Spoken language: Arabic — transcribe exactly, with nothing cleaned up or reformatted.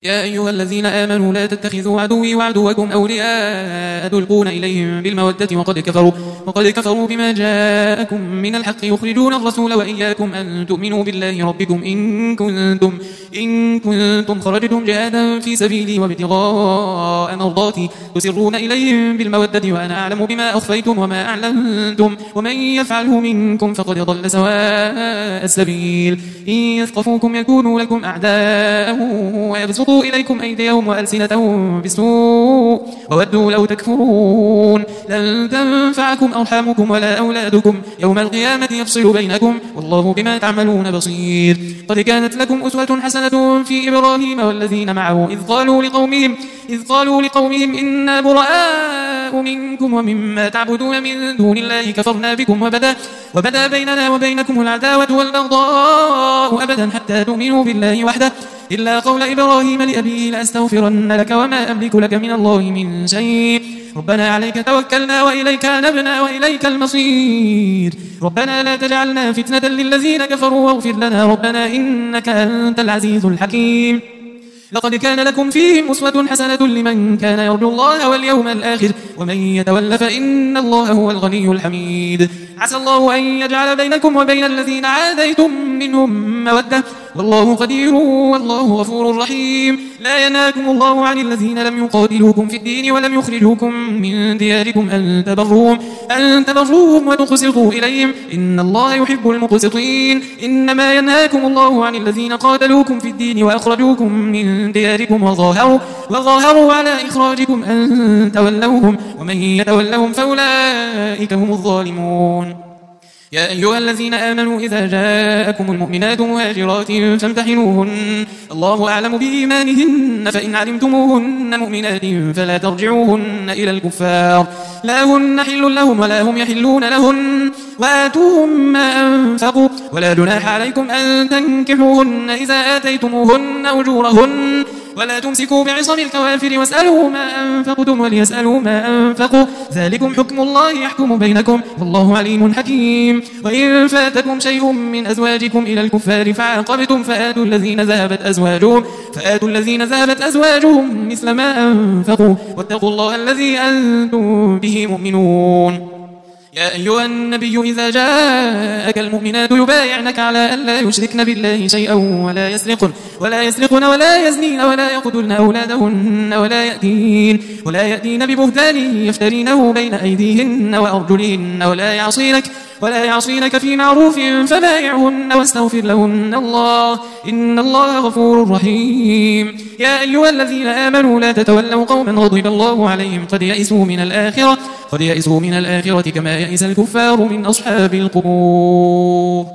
يا أيها الذين آمنوا لا تتخذوا عدوي وعدوكم أولياء تلقون إليهم بالمودة وقد كفروا, وقد كفروا بما جاءكم من الحق يخرجون الرسول وإياكم أن تؤمنوا بالله ربكم إن كنتم, إن كنتم خرجتم جهادا في سبيلي وابتغاء مرضاتي تسرون إليهم بالمودة وأنا أعلم بما أخفيتم وما أعلنتم ومن يفعله منكم فقد ضل سواء السبيل. إن يثقفوكم يكونوا لكم أعداء ويبسطوا إليكم أيديهم وألسنتهم بالسوء وودوا لو تكفرون. لن تنفعكم أرحامكم ولا أولادكم يوم القيامة يفصل بينكم والله بما تعملون بصير. قد كانت لكم أسوة حسنة في إبراهيم والذين معه إذ قالوا لقومهم, إذ قالوا لقومهم إنا براء منكم ومما تعبدون من دون الله كفرنا بكم وبدا, وبدا بيننا وبينكم العداوة والبغضاء أبدا حتى تؤمنوا بالله وحده إلا قول إبراهيم لأبيه لأستغفرن لك وما أملك لك من الله من شيء ربنا عليك توكلنا وإليك نبنا وإليك المصير. ربنا لا تجعلنا فتنة للذين كفروا واغفر لنا ربنا إنك أنت العزيز الحكيم. لقد كان لكم فيهم أسوة حسنة لمن كان يرجو الله واليوم الآخر ومن يتول فإن الله هو الغني الحميد. عسى الله أن يجعل بينكم وبين الذين عاديتم منهم مودة والله قدير والله غفور رحيم. لا ينهاكم الله عن الذين لم يقاتلوكم في الدين ولم يخرجوكم من دياركم أن تبروهم, أن تبروهم وتقسطوا إليهم إن الله يحب المقسطين. إنما ينهاكم الله عن الذين قاتلوكم في الدين وأخرجوكم من دياركم وظاهروا, وظاهروا على إخراجكم أن تولوهم ومن يتولهم فأولئك هم الظالمون. يا أيها الذين آمنوا إذا جاءكم المؤمنات مهاجرات فامتحنوهن الله أعلم بإيمانهن فإن علمتموهن مؤمنات فلا ترجعوهن إلى الكفار لا هن حل لهم ولا هم يحلون لهن وآتوهم ما أنفقوا ولا جناح عليكم أن تنكحوهن إذا آتيتموهن أجورهن ولا تمسكوا بعصم الكوافر واسألوا ما أنفقتم وليسألوا ما أنفقوا ذلكم حكم الله يحكم بينكم والله عليم حكيم. وإن فاتكم شيء من أزواجكم إلى الكفار فعاقبتم فآتوا الذين ذهبت أزواجهم, فآتوا الذين ذهبت أزواجهم مثل ما أنفقوا واتقوا الله الذي أنتم به مؤمنون. يا أيها النبي إذا جاءك المؤمنات يبايعنك على أن لا يشركن بالله شيئا ولا يسرقن ولا يسرقن ولا يزنين ولا يقتلن أولادهن ولا يأتين ولا يأتين ببهتان يفترينه بين أيديهن وأرجلهن ولا يعصينك ولا يعصينك في معروف فبايعهن واستغفر لهن الله إن الله غفور رحيم. يا أيها الذين آمنوا لا تتولوا قوما غضب الله عليهم قد يئسوا من الآخرة قد يئسوا من الآخرة كما يئس الكفار من أصحاب القبور.